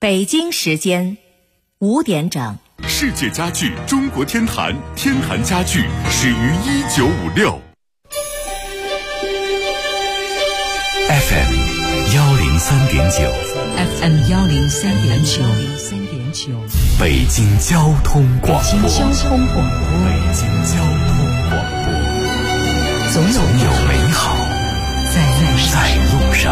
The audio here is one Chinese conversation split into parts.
北京时间5点整。 世界家具中国天坛，天坛家具始于1956。FM 103.9 FM 103.9 北京交通广播。 北京交通广播。总有美好在路上。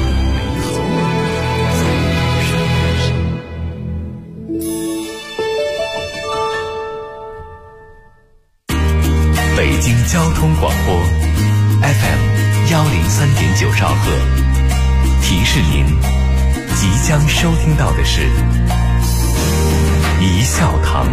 北京交通广播 FM 103.9兆赫，提示您即将收听到的是一笑堂。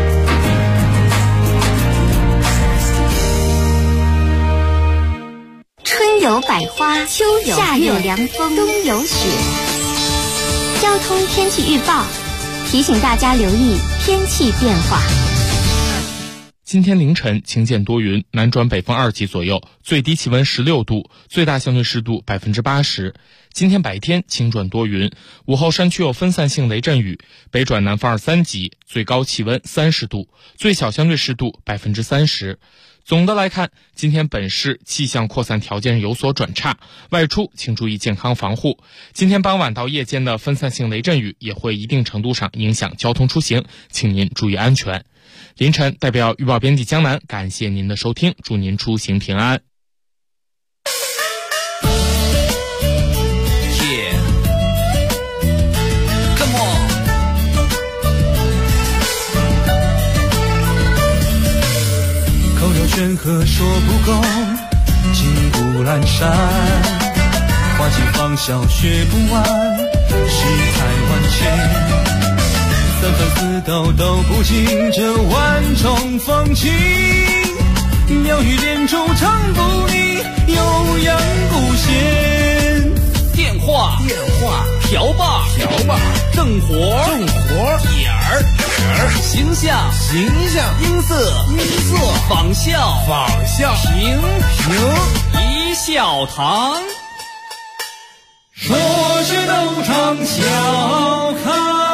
春有百花，秋有夏有凉风，冬有雪。交通天气预报提醒大家留意天气变化。 今天凌晨晴间多云，南转北风2级左右，最低气温16度，最大相对湿度80%。今天白天晴转多云，午后山区有分散性雷阵雨，北转南风2、3级，最高气温30度，最小相对湿度30%。总的来看，今天本市气象扩散条件有所转差，外出请注意健康防护。今天傍晚到夜间的分散性雷阵雨也会一定程度上影响交通出行，请您注意安全。凌晨代表预报编辑江南感谢您的收听，祝您出行平安。 口有悬河说不够，金不阑珊，花尽芳笑学不完，世态万千，三番四道都不尽这万种风情，妙语连珠唱不腻，悠扬不闲。 电话瓢把正活点儿形象音色仿效评一笑堂， 说学逗唱笑开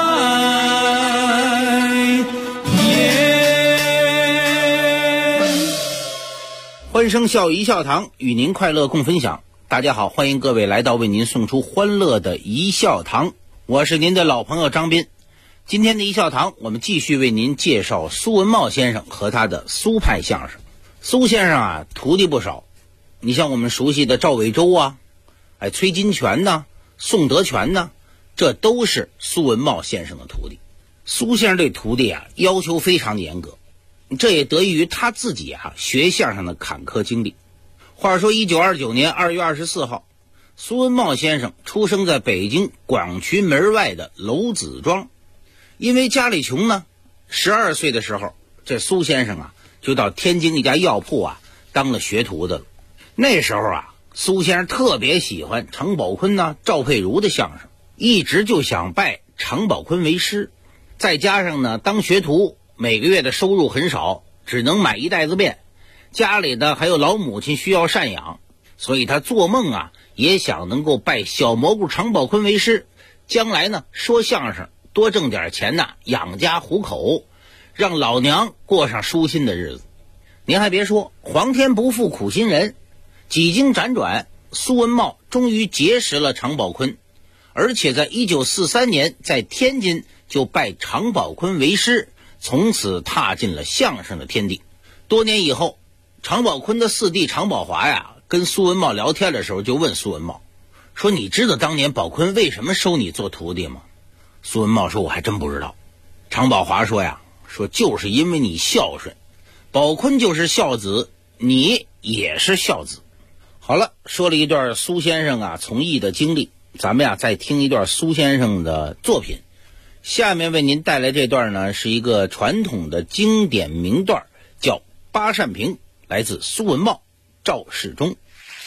颜。 欢声笑语一笑堂，与您快乐共分享。大家好，欢迎各位来到为您送出欢乐的一笑堂，我是您的老朋友张斌。今天的一笑堂，我们继续为您介绍苏文茂先生和他的苏派相声。苏先生啊，徒弟不少，你像我们熟悉的赵伟洲啊，崔金泉呐，宋德全呐，这都是苏文茂先生的徒弟。苏先生对徒弟啊要求非常严格，这也得益于他自己啊学相声的坎坷经历。话说1929年2月24号，苏文茂先生出生在北京广渠门外的娄子庄。因为家里穷呢，12岁的时候，这苏先生啊就到天津一家药铺啊当了学徒的了。那时候啊，苏先生特别喜欢常宝坤呐、赵佩茹的相声，一直就想拜常宝坤为师。再加上呢，当学徒每个月的收入很少，只能买1袋子面，家里的还有老母亲需要赡养，所以他做梦啊也想能够拜小蘑菇常宝坤为师，将来呢说相声多挣点钱呐，养家糊口，让老娘过上舒心的日子。您还别说，皇天不负苦心人，几经辗转，苏文茂终于结识了常宝坤，而且在1943年在天津就拜常宝坤为师，从此踏进了相声的天地。多年以后，常宝坤的四弟常宝华呀，跟苏文茂聊天的时候就问苏文茂说：“你知道当年宝坤为什么收你做徒弟吗？”苏文茂说：“我还真不知道。”常宝华说呀：“就是因为你孝顺，宝坤就是孝子，你也是孝子。”好了，说了一段苏先生啊从艺的经历，咱们呀再听一段苏先生的作品。下面为您带来这段呢，是一个传统的经典名段，叫《八扇屏》，来自苏文茂、赵世忠。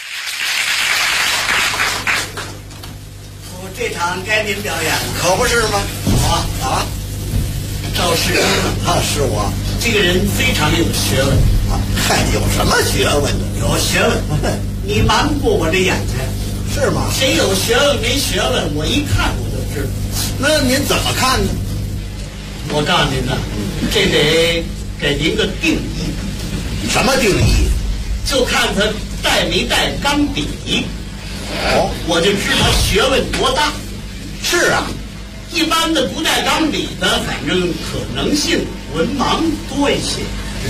这场该您表演，可不是吗？我啊，赵世忠啊，是我。这个人非常有学问啊，嗨，有什么学问呢？有学问，你瞒不过我这眼睛，是吗？谁有学问没学问，我一看我就知是。那您怎么看呢？ 我告诉您呢，这得给您个定义。 什么定义？ 就看他带没带钢笔。 哦， 我就知道学问多大。 是啊， 一般的不带钢笔的，反正可能性文盲多一些。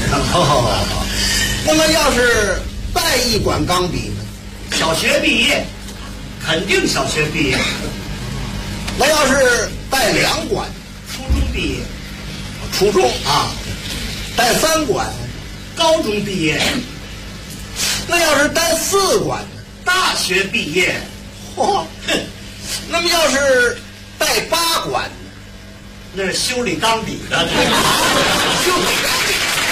那么要是带一管钢笔呢？ 小学毕业，肯定小学毕业。 那要是带2管？ 初中毕业。 初中啊，带3管？ 高中毕业。 那要是带4管呢？ 大学毕业。 嚯，那么要是带8管呢？ 那是修理钢笔的。 修理钢笔。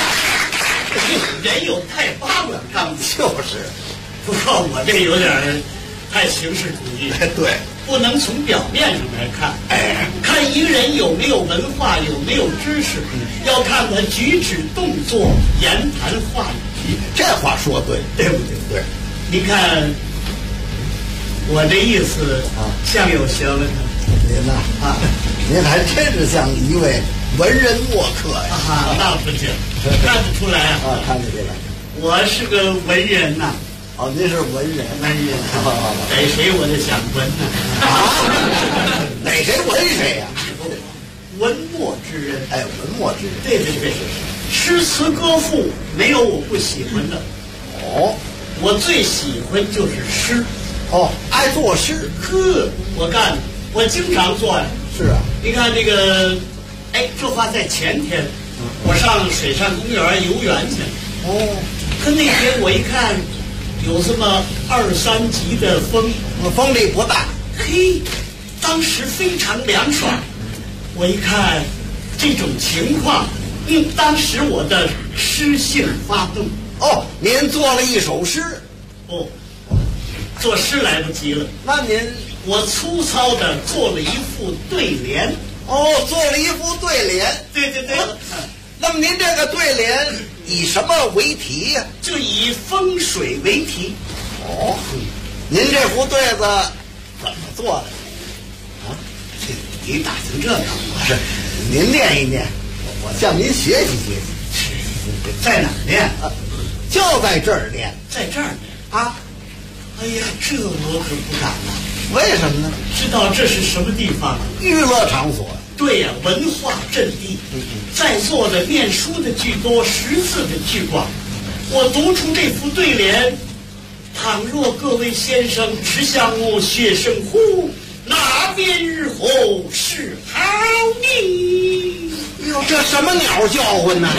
人有带8管钢笔。 就是， 不过我这有点太形式主义。 对， 不能从表面上来看。看一个人有没有文化，有没有知识，要看他举止动作、言谈话语。 这话说对， 对不对？ 对。 您看我这意思啊，像有学问呢。 您呐啊，您还真是像一位文人墨客呀！ 那不行，看得出来啊， 看得出来。 我是个文人呐。 哦，您是文人， 文人，逮谁我就想文呢。 逮谁文谁呀？ 文墨之人， 哎，文墨之人， 对对对，诗词歌赋没有我不喜欢的。 哦， 我最喜欢就是诗。 哦，爱作诗。 呵，我经常做呀。 是啊， 你看这个，哎，这话在前天，我上水上公园游园去。 哦， 可那天我一看。有这么2、3级的风， 风力不大， 嘿，当时非常凉爽。我一看这种情况，当时我的诗性发动。 哦，您做了一首诗。 哦，作诗来不及了。 那您， 我粗糙的做了一副对联。 哦，做了一副对联。 对对对。 那么您这个对联以什么为题呀？ 就以风水为题。 哦，您这副对子怎么做的？ 啊，你打听这干嘛？ 是，您念一念，我向您学习学习。 在哪儿念？ 就在这儿念。 在这儿念啊？ 哎呀，这我可不敢了。 为什么呢？ 知道这是什么地方？ 娱乐场所。 对呀，文化阵地。在座的念书的居多，识字的居广。我读出这副对联：倘若各位先生只向我学生乎，那便日后是好的。 哟，这什么鸟叫唤呢？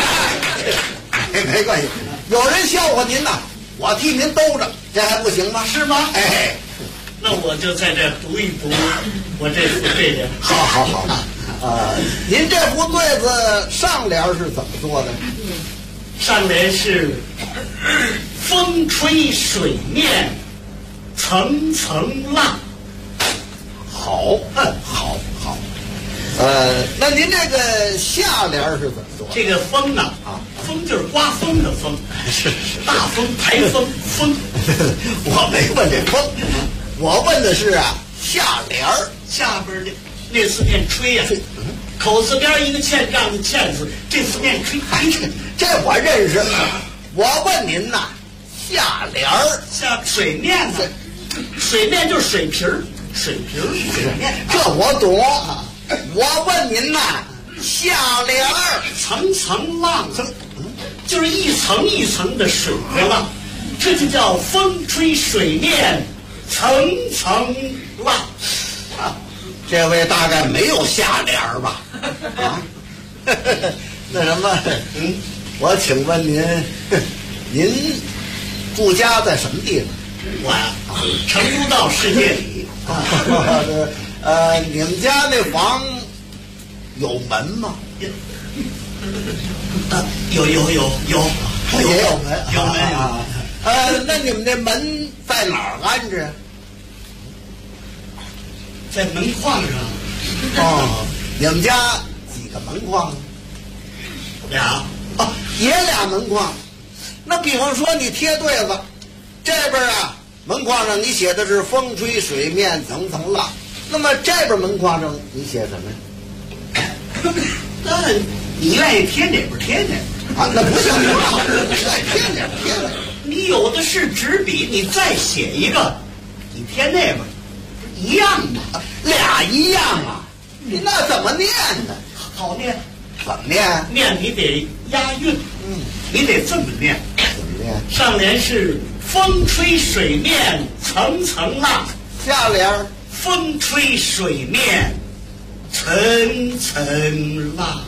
没关系，有人笑话您呐，我替您兜着，这还不行吗？ 是吗？ 哎， 那我就在这读一读我这副对联。 好。您这副对子上联是怎么做的？ 上联是风吹水面层层浪。 好。那您这个下联是怎么做的？ 这个风呢？风就是刮风的风。 是大风台风风。 我没问这风，我问的是啊下联下边的那四面吹呀，口字边一个欠账的欠字，这四面吹。 这我认识。我问您呐，下联下水面呢？水面就是水皮儿，水面。 这我懂。我问您呐，下联层层浪，就是一层一层的水的浪，这就叫风吹水面层层浪。 这位大概没有下联吧？啊，那什么，我请问您住家在什么地方？ 我呀，成都道世界里。 你们家那房有门吗？ 有， 也有门， 有门啊。 那你们那门在哪儿安着？ 在门框上。 哦，你们家几个门框？ 俩。 也俩门框。那比方说你贴对子，这边啊门框上你写的是风吹水面层层浪， 那么这边门框上你写什么呀？ 那你愿意贴哪边贴哪边啊？那不行，贴哪边贴哪边。 你有的是纸笔，你再写一个，你贴那边，一样吗？ 俩一样啊？你那怎么念呢？ 好念， 怎么念？ 念你得押韵，你得这么念。 怎么念？ 上联是风吹水面层层浪， 下联风吹水面层层浪。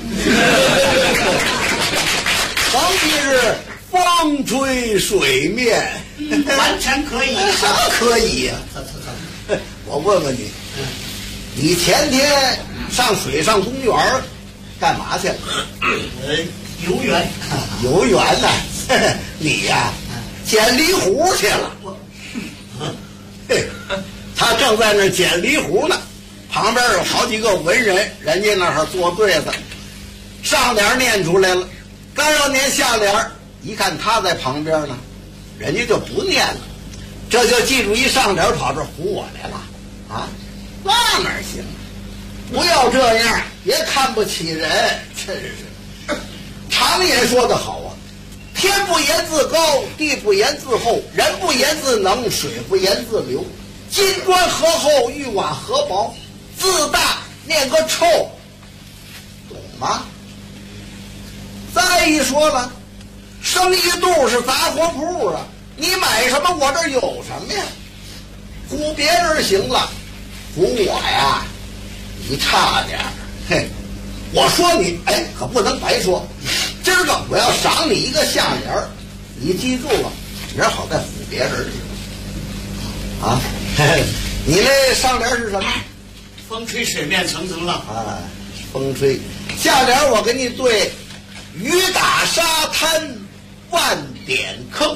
横批是风吹水面， 完全可以。 什么可以呀？我问问你，你前天上水上公园干嘛去了？ 游园。 游园呢？你呀，捡梨核去了。嘿，他正在那捡梨核呢，旁边有好几个文人，人家那儿做对子，上联念出来了，刚要念下联，一看他在旁边呢，人家就不念了，这就记住一上联跑这唬我来了啊！那哪行？不要这样，别看不起人，真是。常言说得好啊，天不言自高，地不言自厚，人不言自能，水不言自流。金砖何厚，玉瓦何薄，自大念个臭，懂吗？再一说了，生意肚是杂货铺啊，你买什么我这有什么呀？唬别人行了，唬我呀，你差点儿。嘿，我说你，哎，可不能白说。今儿个我要赏你一个下联儿，你记住了，明儿好再唬别人去。啊，你那上联是什么？ 风吹水面层层浪。 啊，风吹。下联我给你对，雨打沙滩万点坑。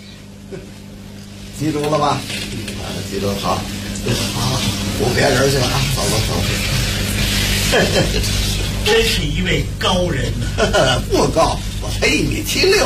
记住了吧？啊，记住好。好，唬别人去了啊！走吧，走吧。 真是一位高人呐！ 不高，我才1.76米。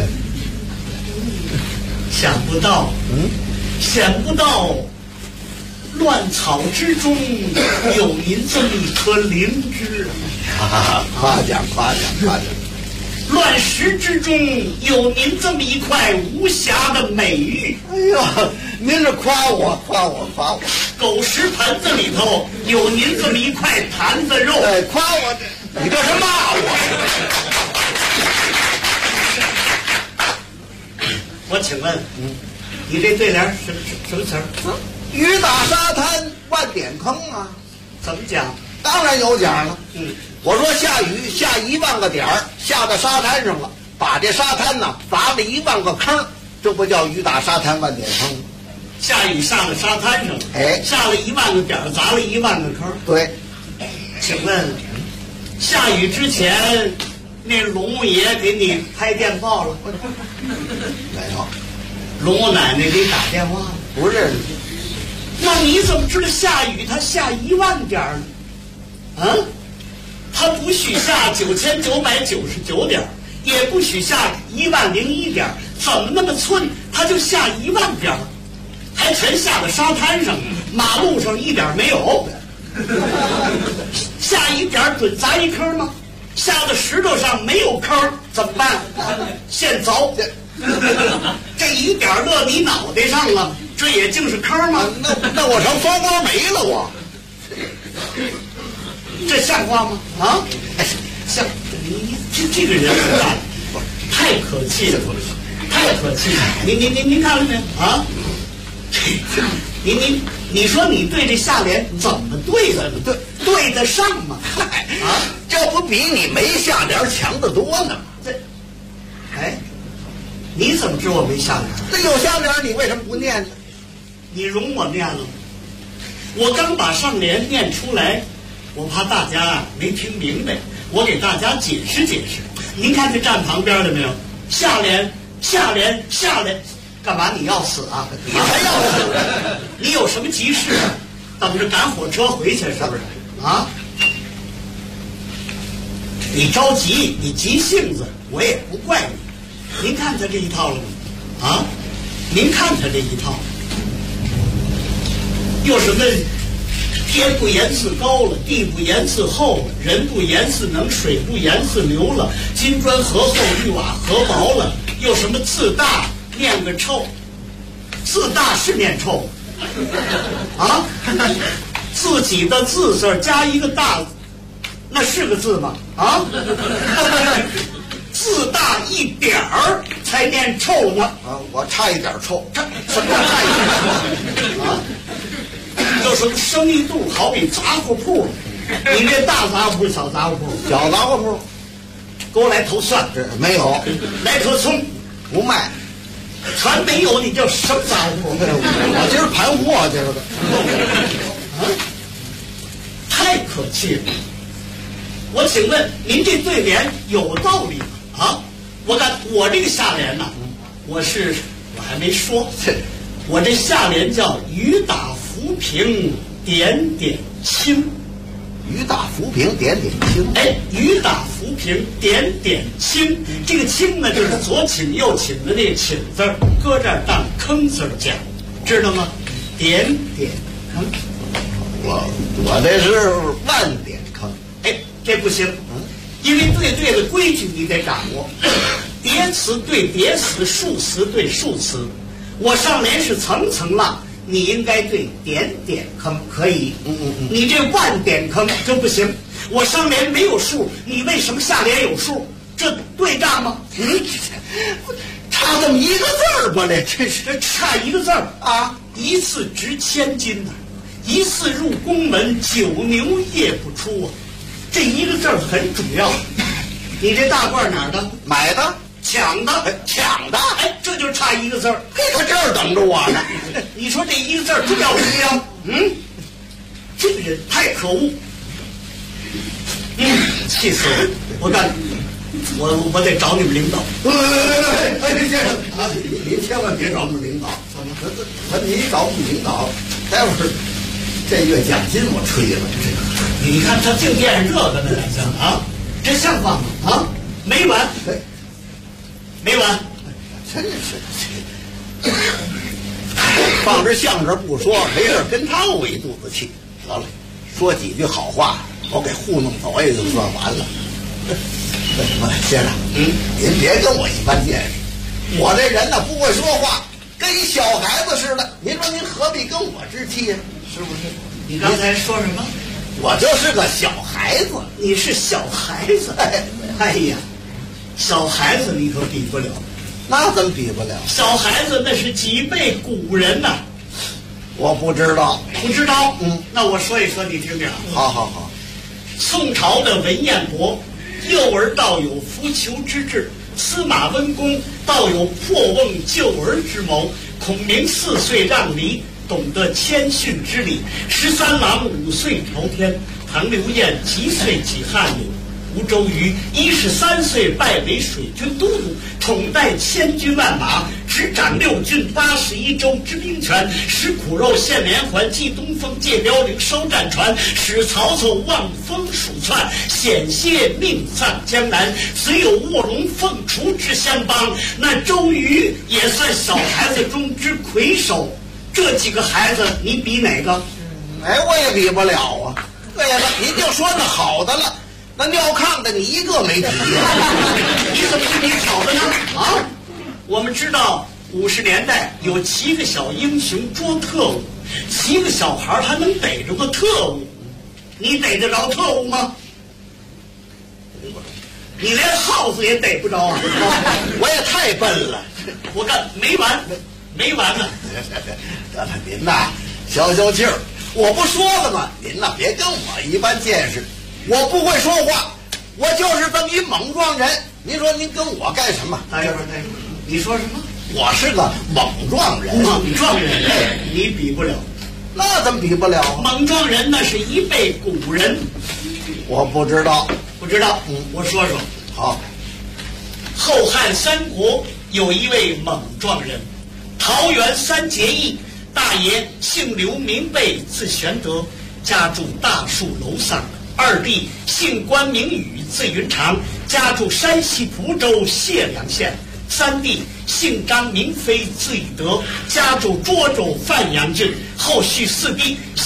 想不到，想不到，乱草之中有您这么一颗灵芝啊！夸奖，夸奖，夸奖。 乱石之中有您这么一块无瑕的美玉。 哎呦，您是夸我，夸我，夸我。 狗食盆子里头有您这么一块坛子肉。 哎，夸我这，你这是骂我。 我请问，你这对联什么词儿？ 雨打沙滩万点坑啊！ 怎么讲？ 当然有讲了。我说下雨下1万个点儿，下到沙滩上了，把这沙滩呢砸了1万个坑，这不叫雨打沙滩万点坑？ 下雨下到沙滩上了， 哎， 下了1万个点儿，砸了1万个坑。 对， 请问，下雨之前，那龙爷给你拍电报了？ 没有。 龙奶奶给你打电话了？ 不认识。 那你怎么知道下雨它下1万点儿呢？啊？它不许下9999点，也不许下10001点，怎么那么寸？它就下1万点，还全下到沙滩上，马路上一点没有。下一点准砸一坑吗？下到石头上没有坑怎么办？现凿。这一点落你脑袋上了，这也竟是坑吗？ 那我成风光没了我。 这像话吗？啊，像你这个人啊，太可气了，太可气了！您看了没有啊？你说你对这下联怎么对的？对得上吗？啊， 这不比你没下联强得多呢？ 哎，你怎么知我没下联？ 那有下联你为什么不念呢？ 你容我念了，我刚把上联念出来。我怕大家没听明白，我给大家解释解释。您看这站旁边的没有？下联，干嘛你要死啊？ 你还要死？ 你有什么急事？等着赶火车回去是不是？啊？你着急，你急性子，我也不怪你。您看他这一套了吗？啊？您看他这一套，有什么天不言自高了，地不言自厚了，人不言自能，水不言自流了，金砖何厚，玉瓦何薄了，又什么自大念个臭？自大是念臭啊？自己的自字加一个大，那是个字吗？啊？自大一点儿才念臭呢。 啊，我差一点臭。 这什么叫差一点臭啊？就什么生意度好比杂货铺，你这大杂货铺小杂货铺？ 小杂货铺， 给我来头蒜， 这没有， 来颗葱， 不卖。 全没有，你叫什么杂货铺？ 我今儿盘货去了。 啊，太可气了！我请问您这对联有道理吗？啊，我这个下联呢，我还没说，我这下联叫雨打浮萍点点青。 雨打浮萍点点青。 哎，雨打浮萍点点青，这个青呢，就是左倾右倾的那个倾字儿，搁这儿当坑字儿讲，知道吗？点点坑。 我这是万点坑。 哎，这不行，因为对的规矩你得掌握，叠词对叠词，数词对数词。我上联是层层浪，你应该对点点坑，可以。你这万点坑这不行。我上联没有数，你为什么下联有数？这对账吗？ 差这么一个字儿吧，这差一个字儿啊！ 一次值千金呐，一次入宫门，九牛夜不出啊！这一个字儿很主要。你这大褂哪儿的？ 买的。 抢的，哎，这就差一个字儿。 嘿，他这儿等着我呢。 你说这一个字儿重要不重要？这个人太可恶。气死我！我干，我得找你们领导。 先生啊，您千万别找我们领导。怎么？您找我们领导，待会儿这月奖金我吹了。 你看他净惦着这个呢，像啊，这像话吗？啊，没完。没完， 真是放着相声不说，没事跟他怄一肚子气。得了，说几句好话，我给糊弄走也就算完了。先生，您别跟我一般见识，我这人呢不会说话，跟一小孩子似的。您说您何必跟我置气呀？ 是不是？你刚才说什么？ 我就是个小孩子。 你是小孩子？哎呀！小孩子你可比不了， 那怎么比不了？ 小孩子那是几辈古人呐， 我不知道， 不知道。那我说一说你听听。 好。 宋朝的文彦博，幼儿道有扶裘之志；司马温公道有破瓮救儿之谋；孔明4岁让梨，懂得谦逊之礼；13郎5岁朝天；唐刘晏几岁起翰林。吴周瑜13岁拜为水军都督，统带1000军万马，执掌6郡81州之兵权，使苦肉献连环，祭东风，借标领，收战船，使曹操望风鼠窜，险些命丧江南。虽有卧龙凤雏之相帮，那周瑜也算小孩子中之魁首。这几个孩子，你比哪个？ 我也比不了啊。对了，您就说那好的了。那尿炕的你一个没提呀？ 你怎么是你挑的呢？啊，我们知道50年代有7个小英雄捉特务，7个小孩他能逮着个特务，你逮得着特务吗？你连耗子也逮不着啊！ 我也太笨了， 我干没完呢。 得了，您呐消气儿，我不说了吗？您呐别跟我一般见识。我不会说话，我就是这么一莽撞人。您说您跟我干什么？ 待会儿，你说什么？ 我是个莽撞人。 莽撞人，你比不了。 那怎么比不了？ 莽撞人那是一辈古人。 我不知道。 不知道？我说说。 好。 后汉三国有一位莽撞人，桃园3结义，大爷姓刘，名备，字玄德，家住大树楼上。二弟姓关，名羽，字云长，家住山西蒲州解良县。三弟姓张，名飞，字翼德，家住涿州范阳郡。后续4弟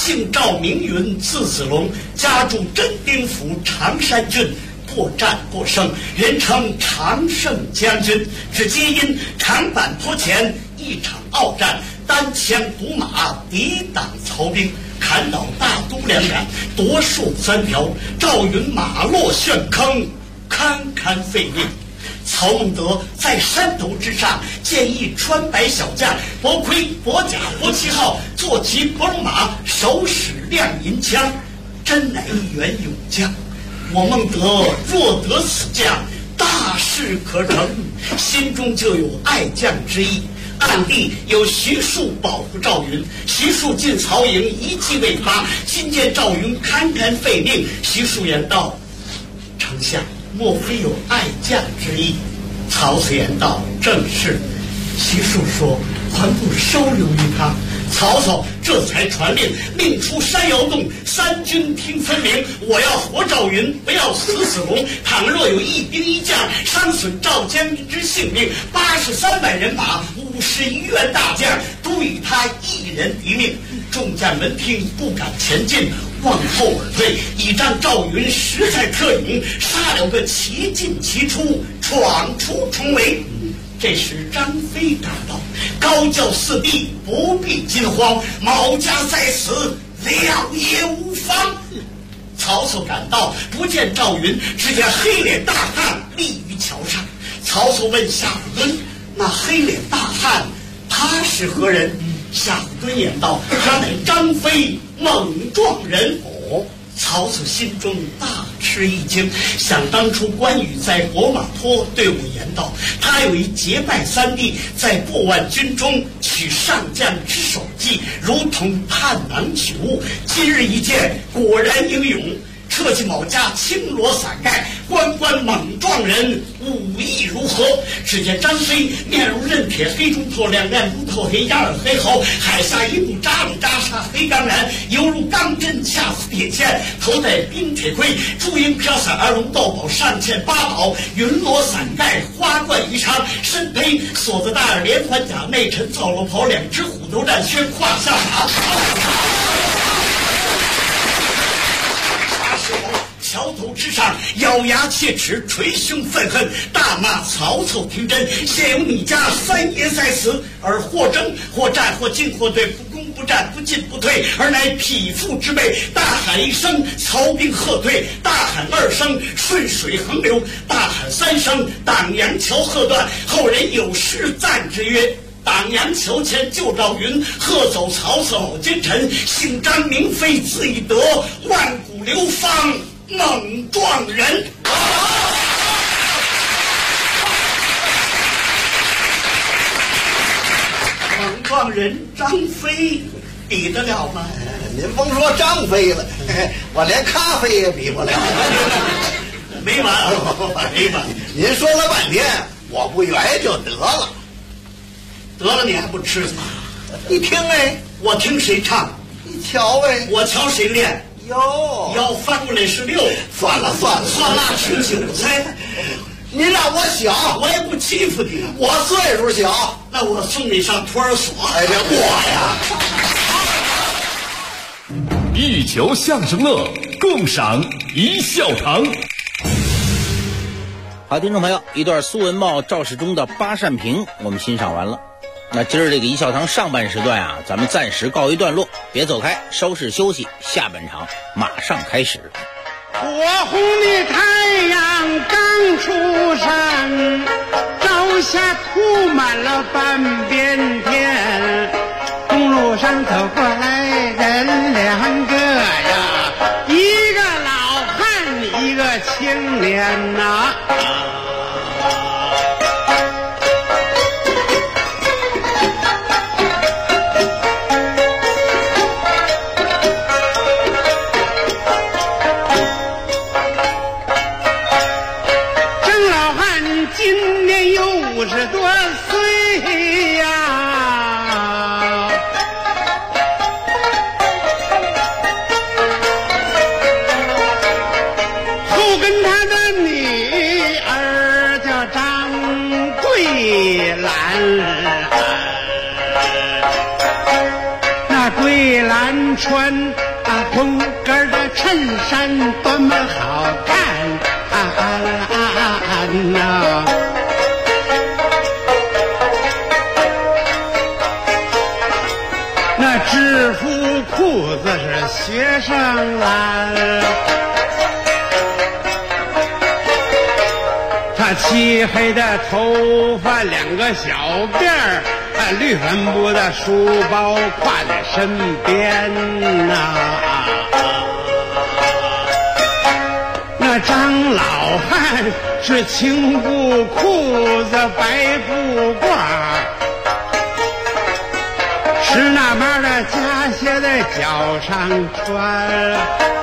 姓赵名云，字子龙，家住真定府常山郡，过战过胜，人称常胜将军。只皆因长坂坡前一场鏖战，单枪独马抵挡曹兵，砍倒大都两杆，夺戍3条。赵云马落陷坑，堪堪废命。曹孟德在山头之上建议穿白小将，薄盔薄甲薄旗号，坐骑薄龙马，手使亮银枪，真乃一员勇将。我孟德若得此将，大事可成，心中就有爱将之意。暗地有徐庶保护赵云，徐庶进曹营一计未发，今见赵云堪堪废命，徐庶言道：“丞相莫非有爱将之意？”曹操言道：“正是。”徐庶说：“还不收留于他。”曹操这才传令，命出山摇洞，三军听分明。我要活赵云，不要死子龙。倘若有一兵一将伤损赵将军之性命，8300人马，51员大将，都与他一人敌命。众将闻听，不敢前进，往后而退，倚仗赵云实在特勇，杀了个其进其出，闯出重围。这时张飞赶到，高叫四弟不必惊慌，毛家在此，了也无妨。曹操赶到，不见赵云，只见黑脸大汉立于桥上。曹操问夏侯惇：“那黑脸大汉，他是何人？”夏侯惇言道：“他乃张飞，猛撞人。”曹操心中大吃一惊，想当初关羽在博马坡对我言道，他有一结拜3弟，在过万军中取上将之首级，如同探囊取物。今日一见，果然英勇。撤去卯家，轻罗伞盖，关关猛撞人，武艺如何？只见张飞面如刃铁黑中透，两眼如透黑，压耳黑喉，海下一步扎里扎杀黑钢然，犹如钢针掐死铁线。头戴冰铁盔，朱缨飘伞，二龙斗宝，上嵌8宝，云罗伞盖，花冠鱼肠，身披锁子大耳连环甲，内衬皂罗袍，两只虎头战靴，胯下马。桥头之上，咬牙切齿，捶胸愤恨，大骂曹操听真，现有你家3爷在此，而或争或战或进或退，不攻不战，不进不退，而乃匹夫之辈。大喊1声，曹兵喝退；大喊2声，顺水横流；大喊3声，党阳桥喝断。后人有诗赞之曰：“党阳桥前救赵云，喝走曹操老奸臣。姓张名飞字翼德，万古流芳猛撞人。”猛撞人张飞比得了吗？ 您甭说张飞了，我连咖啡也比不了。 没完，没完！ 您说了半天，我不圆就得了。 得了，你还不吃吗？ 你听哎， 我听谁唱？ 你瞧哎， 我瞧谁练？ 哟， 要翻过来是6， 算了算了， 算辣吃韭菜。 您让我小， 我也不欺负你， 我岁数小， 那我送你上托儿所。 哎，这我呀， 一球相声乐，共赏一笑堂。 好，听众朋友，一段苏文茂、赵世忠的八扇屏我们欣赏完了。那今儿这个一笑堂上半时段啊，咱们暂时告一段落，别走开，稍事休息，下半场马上开始。 火红的太阳刚出山，朝下铺满了半边天。公路上走过来人2个呀，一个老汉，一个青年呐。50多岁呀，后跟他的女儿穿红格的衬衫多么好看呐！那制服裤子是学生蓝，他漆黑的头发两个小辫儿，绿粉布的书包挎在身边呐。那张老汉是青布裤子白布褂，是那边的夹鞋在脚上穿。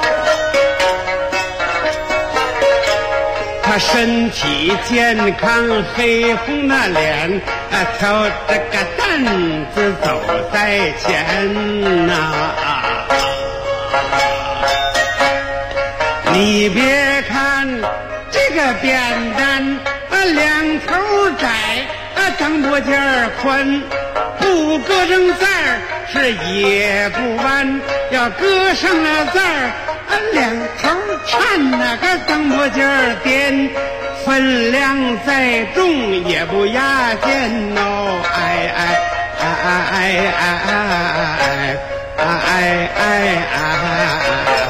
他身体健康，黑红的脸，挑着个担子走在前呐。你别看这个扁担，两头窄，张脖尖儿宽，不搁上字儿是也不弯，要搁上了字儿，两头颤那个张脖尖儿颠，分量再重也不压肩哦，哎哎哎哎哎哎哎哎。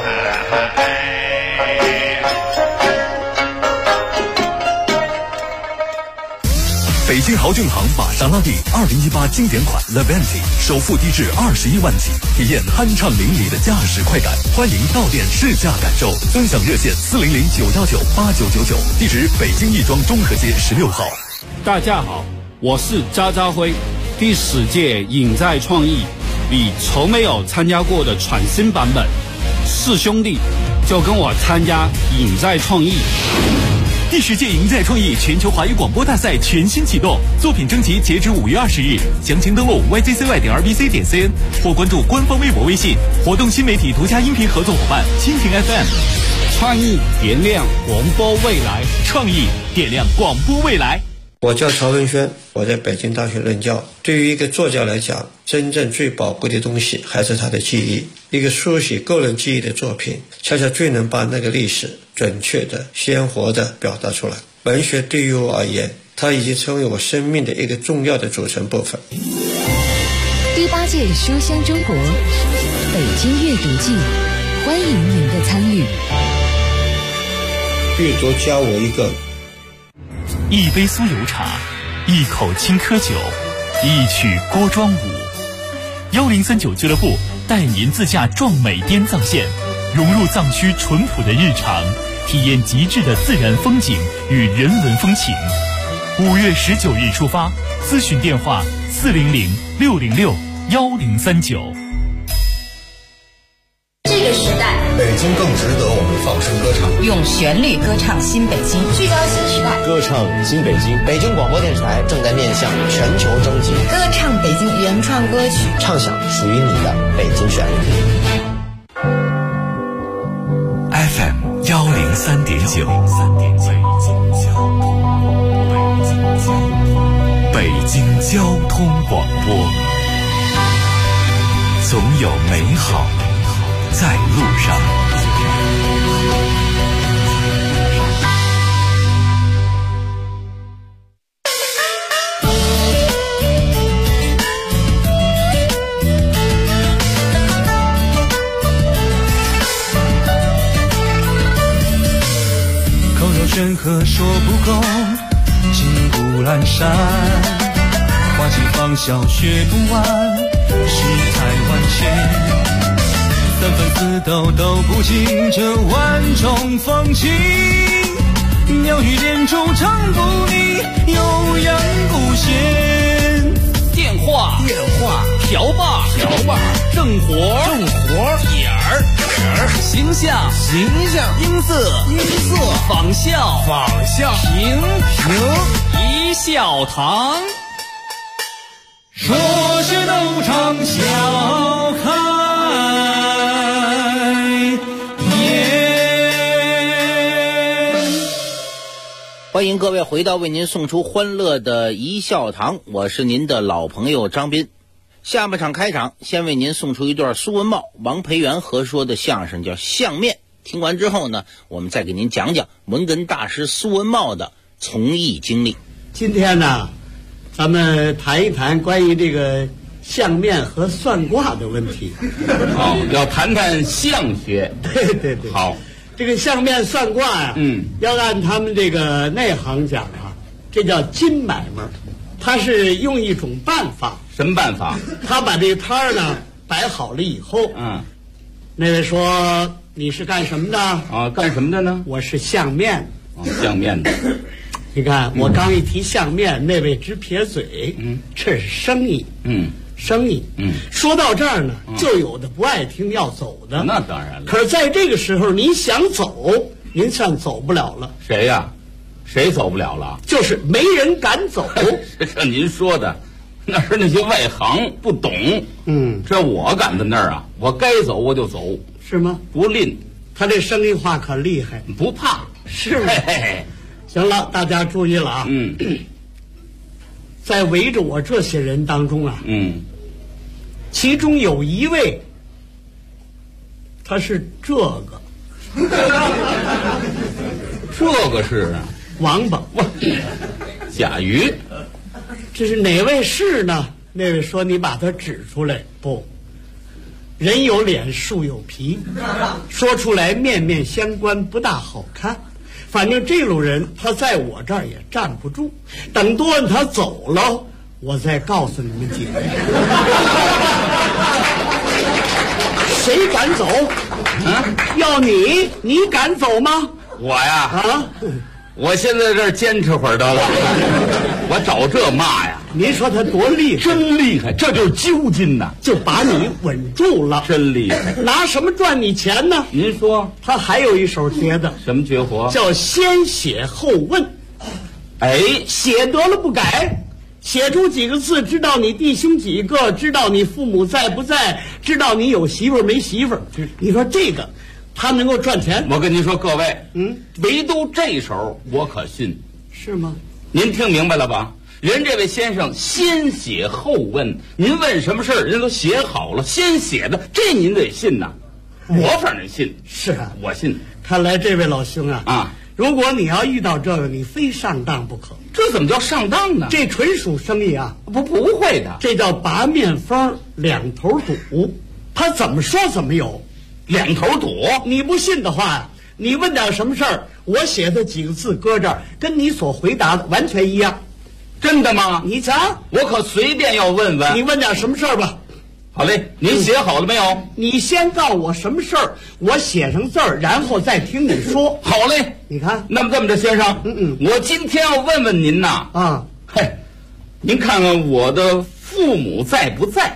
北京豪骏堂玛莎拉蒂2018经典款 Levante 首付低至21万起，体验酣畅淋漓的驾驶快感。欢迎到店试驾感受，尊享热线400-919-8999，地址北京亦庄中和街16号。 大家好，我是渣渣辉。第10届影在创意，你从没有参加过的创新版本，是兄弟就跟我参加影在创意。 第10届赢在创意全球华语广播大赛全新启动，作品征集截止5月20日，详情登录 yzcy.rbc.cn 或关注官方微博微信。活动新媒体独家音频合作伙伴蜻蜓 FM。 创意点亮广播未来， 创意点亮广播未来。 我叫曹文轩，我在北京大学任教。对于一个作家来讲，真正最宝贵的东西还是他的记忆。一个书写个人记忆的作品，恰恰最能把那个历史准确的、鲜活的表达出来。文学对于我而言，它已经成为我生命的一个重要的组成部分。 第8届书香中国北京阅读季，欢迎您的参与。 阅读教我一个。 一杯酥油茶，一口青稞酒，一曲锅庄舞。1039俱乐部带您自驾壮美滇藏线，融入藏区淳朴的日常，体验极致的自然风景与人文风情。5月19日出发，咨询电话400-606-1039。 这个时代， 北京更值得我们放声歌唱， 用旋律歌唱新北京， 聚焦新时代， 歌唱新北京。 北京广播电视台正在面向全球征集歌唱北京原创歌曲， 唱响属于你的北京旋律。 FM 103.9，北京交通广播，总有美好在路上。 口若悬河说不够，金不阑珊，花期芳笑学不完，世态万千。三分四斗都不尽这万种风情，鸟语连珠唱不腻，悠扬不歇。 电话瓢把正活点儿形象音色仿效评一笑堂， 说是斗场笑开欢迎各位回到为您送出欢乐的一笑堂，我是您的老朋友张斌。 下半场开场，先为您送出一段苏文茂、王培元合说的相声，叫《相面》。听完之后呢，我们再给您讲讲文哏大师苏文茂的从艺经历。 今天呢，咱们谈一谈关于这个相面和算卦的问题。 要谈谈相学。 对。 好， 这个相面算卦呀，要按他们这个内行讲啊，这叫金买卖。他是用一种办法。 什么办法？ 他把这个摊儿呢摆好了以后，那位说你是干什么的啊？干什么的呢？ 我是相面。 相面的。 你看我刚一提相面，那位直撇嘴。这是生意。生意。说到这儿呢，就有的不爱听要走的。 那当然了。 可是在这个时候，您想走，您算走不了了。 谁呀？谁走不了了？ 就是没人敢走。 这您说的，那是那些外行不懂。这我赶在那儿啊，我该走我就走。 是吗？ 不吝。 他这生意话可厉害， 不怕。 是吗？行了，大家注意了啊。在围着我这些人当中啊，其中有一位，他是这个， 这个是王八。 甲鱼。 这是哪位是呢？那位说你把他指出来。不，人有脸树有皮，说出来面面相关，不大好看。反正这种人他在我这儿也站不住，等多他走了，我再告诉你们几个。谁敢走？要你敢走吗？ 我呀，我现在这儿坚持会儿得了。我找这骂呀， 您说他多厉害？ 真厉害，这就是揪筋呐， 就把你稳住了。 真厉害。 拿什么赚你钱呢？ 您说。 他还有一手绝的。 什么绝活？ 叫先写后问。写得了不改，写出几个字，知道你弟兄几个，知道你父母在不在，知道你有媳妇儿没媳妇儿。你说这个他能够赚钱？ 我跟您说，各位，唯独这手我可信。 是吗？ 您听明白了吧？人这位先生先写后问，您问什么事儿，人都写好了，先写的，这您得信呐。我反正信。是啊，我信。 看来这位老兄啊，如果你要遇到这个，你非上当不可。 这怎么叫上当呢？ 这纯属生意啊， 不会的， 这叫拔面风，两头堵。他怎么说怎么有， 两头堵。 你不信的话，你问点什么事儿，我写的几个字搁这儿，跟你所回答的完全一样。 真的吗？ 你瞧， 我可随便要问问。 你问点什么事儿吧。 好嘞，您写好了没有？ 你先告诉我什么事儿，我写上字儿，然后再听你说。 好嘞， 你看。 那么这么着，先生，我今天要问问您呐。您看看我的父母在不在？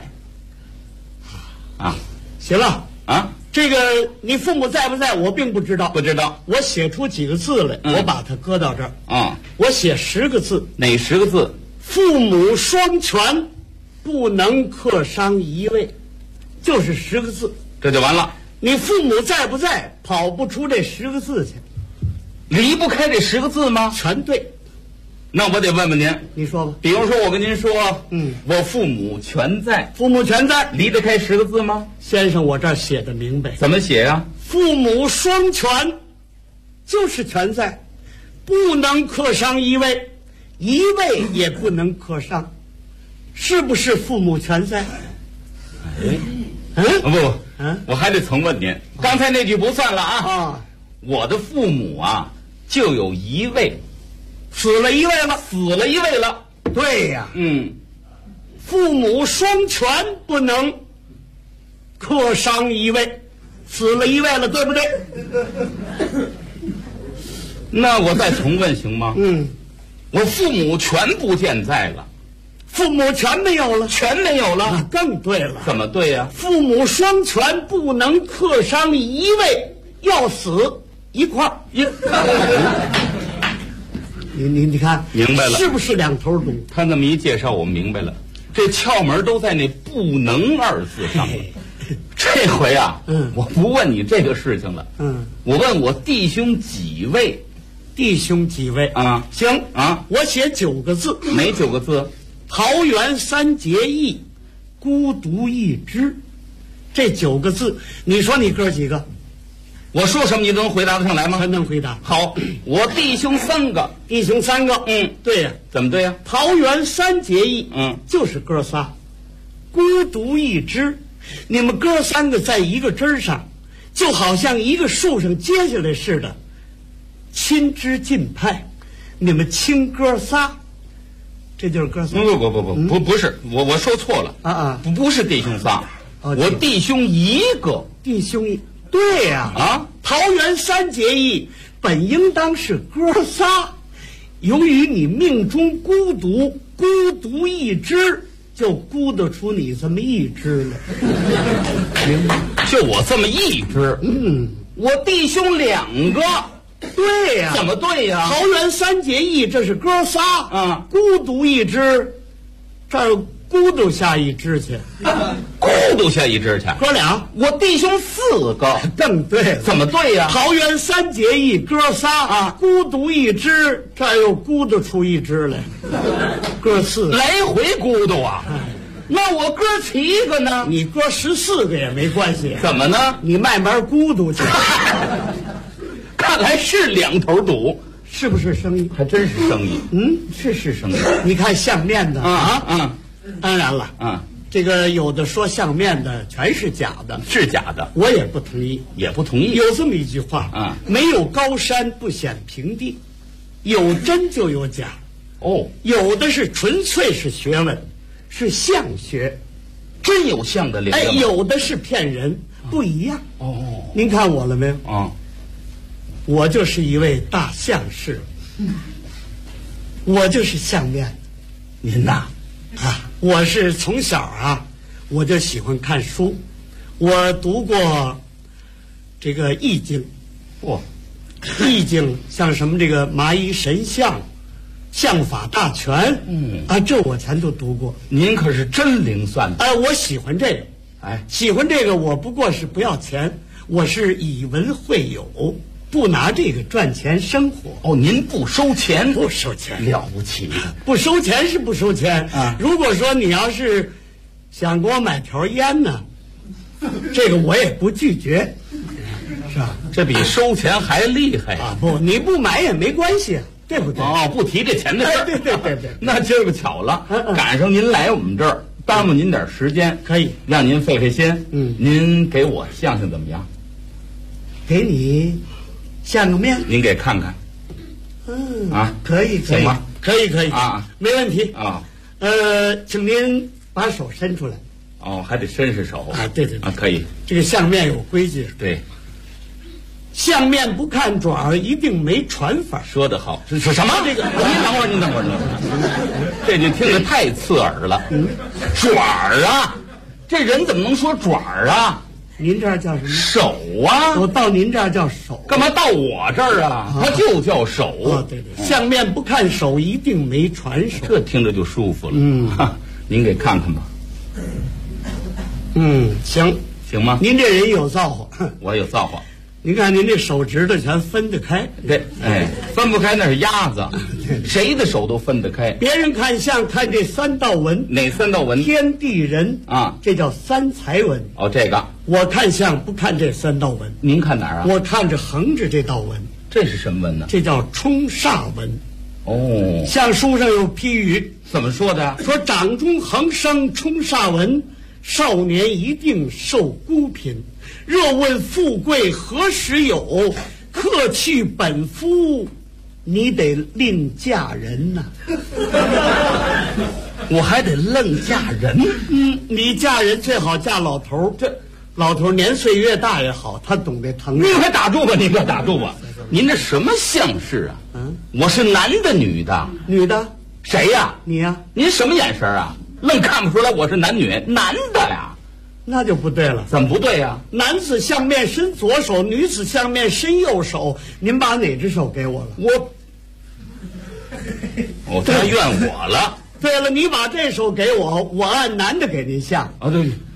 行了啊。 这个你父母在不在我并不知道。 不知道。 我写出几个字来，我把它搁到这儿。我写10个字。 哪10个字？ 父母双全，不能克伤一位，就是10个字。 这就完了。 你父母在不在，跑不出这10个字去。 离不开这10个字吗？ 全对。 那我得问问您， 你说吧。 比如说我跟您说，我父母全在。 父母全在， 离得开10个字吗？ 先生，我这儿写的明白。 怎么写呀？ 父母双全，就是全在，不能克伤一位，一位也不能克伤，是不是父母全在？ 不，我还得重问您。刚才那句不算了啊。我的父母啊，就有一位。 死了一位了。 死了一位了。 对呀。父母双全，不能克伤一位，死了一位了，对不对？ 那我再重问行吗？我父母全不健在了。 父母全没有了。 全没有了。 那更对了。 怎么对呀？ 父母双全，不能克伤一位，要死一块儿。你看， 明白了， 是不是两头堵？ 他这么一介绍，我明白了，这窍门都在那“不能”2字上了。这回啊，我不问你这个事情了，我问我弟兄几位？ 弟兄几位啊？ 行啊，我写9个字。 哪9个字？ 桃园3结义， 孤独一只。这9个字，你说你哥几个？ 我说什么你都能回答得上来吗？ 能回答。 好，我弟兄3个。 弟兄3个。对呀。 怎么对呀？ 桃园3结义。就是哥仨，孤独一枝。你们哥3个在一个枝上，就好像一个树上结下来似的，亲枝近派。你们亲哥仨，这就是哥仨。 不是，我说错了不是弟兄仨，我弟兄1个。 弟兄对呀桃园3结义本应当是哥仨，由于你命中孤独一枝，就孤得出你这么一枝来。明白？ 就我这么一枝。我弟兄2个。 对呀。 怎么对呀？ 桃园3结义，这是哥仨孤独一枝，这儿孤独下一枝去。 孤独下一枝去。 哥俩。 我弟兄4个。 正对。 怎么对呀？ 桃园3结义，哥仨孤独一枝，这儿又孤独出一枝来。哥4个。 来回孤独啊。那我哥7个呢？ 你哥14个也没关系。 怎么呢？ 你慢慢孤独去。 看来是2头堵， 是不是生意？ 还真是生意。是生意。 你看相面的当然了这个有的说相面的全是假的， 是假的， 我也不同意，有这么一句话没有高山不显平地，有真就有假。有的是纯粹是学问，是相学， 真有相的领域。 有的是骗人，不一样。您看我了没有？我就是一位大相士，我就是相面。 您呐， 我是从小我就喜欢看书，我读过这个易经。易经像什么这个麻衣神相、相法大全，这我全都读过。 您可是真灵算的。 我喜欢这个，喜欢这个，我不过是不要钱，我是以文会友。不拿这个赚钱生活。 您不收钱？ 不收钱， 了不起。 不收钱是不收钱如果说你要是想给我买条烟呢，这个我也不拒绝，是吧？ 这比收钱还厉害不，你不买也没关系，对不对？ 不提这钱的事儿。 对。 那今儿个巧了，赶上您来我们这儿，耽误您点时间， 可以让您费心。您给我相相怎么样？ 给你相个面， 您给看看。 可以， 行吗？ 可以没问题请您把手伸出来。 还得伸手对可以。 这个相面有规矩。 对， 相面不看爪儿，一定没传法。 说得好。是什么？这个您等会儿，这就听着太刺耳了。爪儿这人怎么能说爪儿您这儿叫什么？ 手我到您这儿叫手， 干嘛到我这儿他就叫手。 对，相面不看手，一定没传手。 这听着就舒服了。您给看看吧。行吗？ 您这人有造化。 我有造化。 您看您这手指头全分得开。 对，分不开那是鸭子，谁的手都分得开。 别人看相看这3道纹。 哪3道纹？ 天地人这叫3才纹。 这个我看相不看这3道纹。 您看哪儿我看着横着这道纹。 这是什么纹呢？ 这叫冲煞纹。相书上有批语， 怎么说的？ 说掌中横生冲煞纹，少年一定受孤贫。若问富贵何时有，客去本夫，你得另嫁人呐。 我还得愣嫁人？ 你嫁人最好嫁老头儿，这老头儿年岁越大越好，他懂得疼。 您快打住吧，您快打住吧。您这什么相士我是男的女的？ 女的。 谁呀？ 你呀。 您什么眼神愣看不出来我是男女？男的呀。 那就不对了。 怎么不对呀？ 男子相面伸左手，女子相面伸右手。您把哪只手给我了？ 他怨我了。 对了，你把这手给我，我按男的给您相。 对，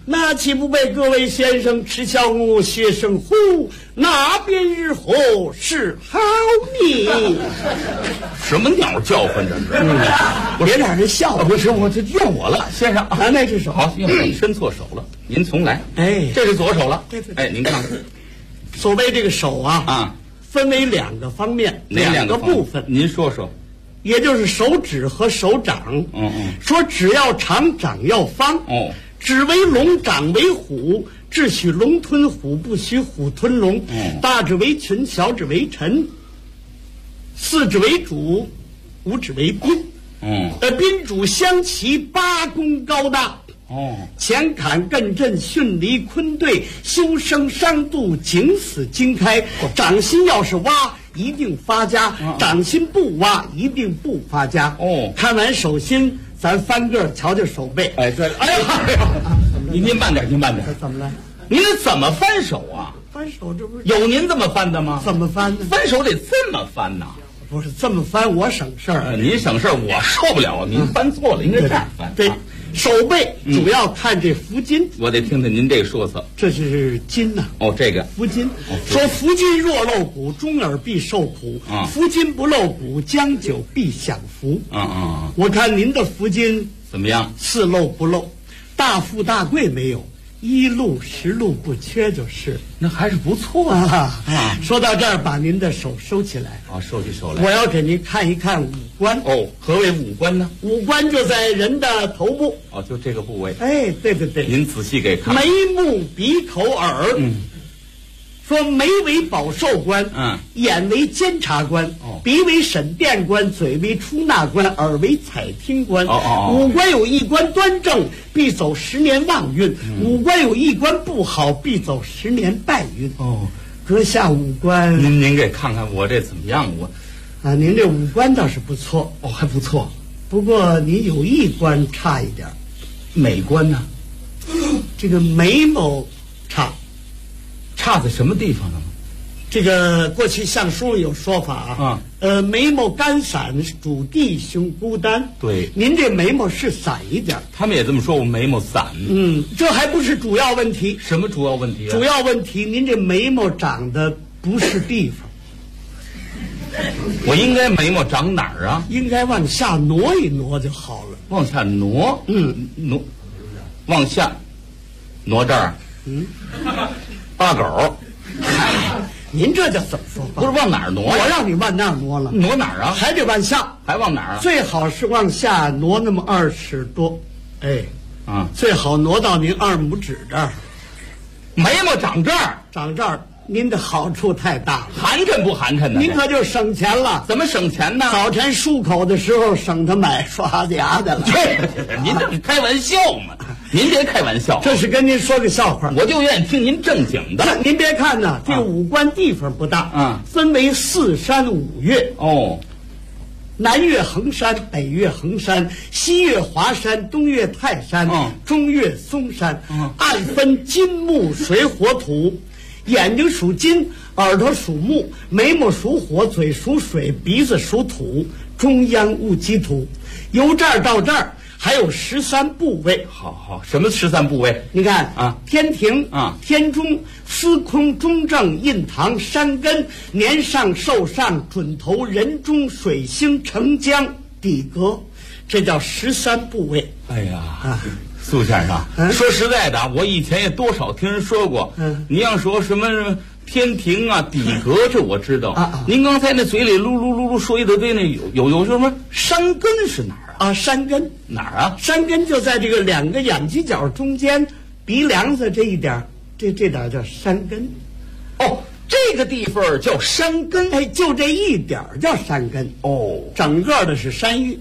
那岂不被各位先生耻笑我学生乎？那便日后是好你。 什么鸟叫唤这是？ 别让人笑了。 不是，我这怨我了，先生啊，那只手好，因为伸错手了，您重来。 哎， 这是左手了。 对对。 哎，您看看， 所谓这个手啊，分为2个方面，两个部分。 您说说。 也就是手指和手掌。说指要长，掌要方。指为龙，掌为虎。只许龙吞虎，不许虎吞龙。大指为群，小指为臣。4指为主，5指为宾。宾主相齐，八公高大。前坎艮震，巽离坤兑，修生伤度，景死经开。掌心要是挖，一定发家；掌心不挖，一定不发家。看完手心，咱翻个瞧瞧手背。 哎，对了，哎呀，您慢点，您慢点。 怎么了？ 您怎么翻手啊？ 翻手这不是有您这么翻的吗？ 怎么翻呢？ 翻手得这么翻呐。 不是这么翻，我省事儿。 您省事儿，我受不了。您翻错了，应该这样翻。 对，手背主要看这福筋。 我得听听您这个说辞。 这是筋呐。 这个福筋。说福筋若露骨，终耳必受苦。福筋不露骨，将久必享福。我看您的福筋怎么样？ 是露不露？大富大贵没有，1路10路不缺就是。 那还是不错啊。说到这儿，把您的手收起来。 收起手来。 我要给您看一看五官。 何为五官呢？ 五官就在人的头部。 就这个部位。 哎，对对对。 您仔细给看。 眉目鼻口耳。说眉为保寿官，眼为监察官，鼻为审殿官，嘴为出纳官，耳为采听官。五官有一官端正，必走10年旺运；五官有一官不好，必走10年败运。阁下五官， 您给看看我这怎么样？ 您这五官倒是不错， 还不错。 不过您有一官差一点， 哪官呢？ 这个眉毛差。 差在什么地方呢？ 这个过去相书有说法眉毛干散，主弟兄孤单。 对， 您这眉毛是散一点。 他们也这么说，我眉毛散。 这还不是主要问题。 什么主要问题啊？ 主要问题，您这眉毛长得不是地方。 我应该眉毛长哪儿啊？ 应该往下挪一挪就好了。 往下挪？挪，往下挪这儿。八狗， 您这叫怎么说话？ 不是往哪儿挪？ 我让你往那儿挪了。 挪哪儿啊？ 还得往下。 还往哪儿啊？ 最好是往下挪那么2尺多。最好挪到您2拇指这儿。 眉毛长这儿， 长这儿，您的好处太大了。 寒碜不寒碜呢？ 您可就省钱了。 怎么省钱呢？ 早晨漱口的时候省他买刷子牙的了。 您这是开玩笑嘛？您别开玩笑， 这是跟您说个笑话。 我就愿意听您正经的。 您别看呢，这个五官地方不大，分为4山5岳。南岳衡山，北岳衡山，西岳华山，东岳泰山，中岳嵩山。按分金木水火土，眼睛属金，耳朵属木，眉毛属火，嘴属水，鼻子属土，中央戊己土。由这儿到这儿还有13部位。 好，什么13部位？ 你看天庭天中，司空中正，印堂山根，年上寿上，准头人中，水星澄江，底阁，这叫13部位。 哎呀苏先生，说实在的，我以前也多少听人说过。你要说什么天庭底阁，这我知道。您刚才那嘴里噜噜噜噜说一大堆，那有什么山根是哪儿啊？ 山根哪儿啊？ 山根就在这个2个眼犄角中间，鼻梁子这一点，这点叫山根。 这个地方叫山根。 就这一点叫山根。整个的是山芋。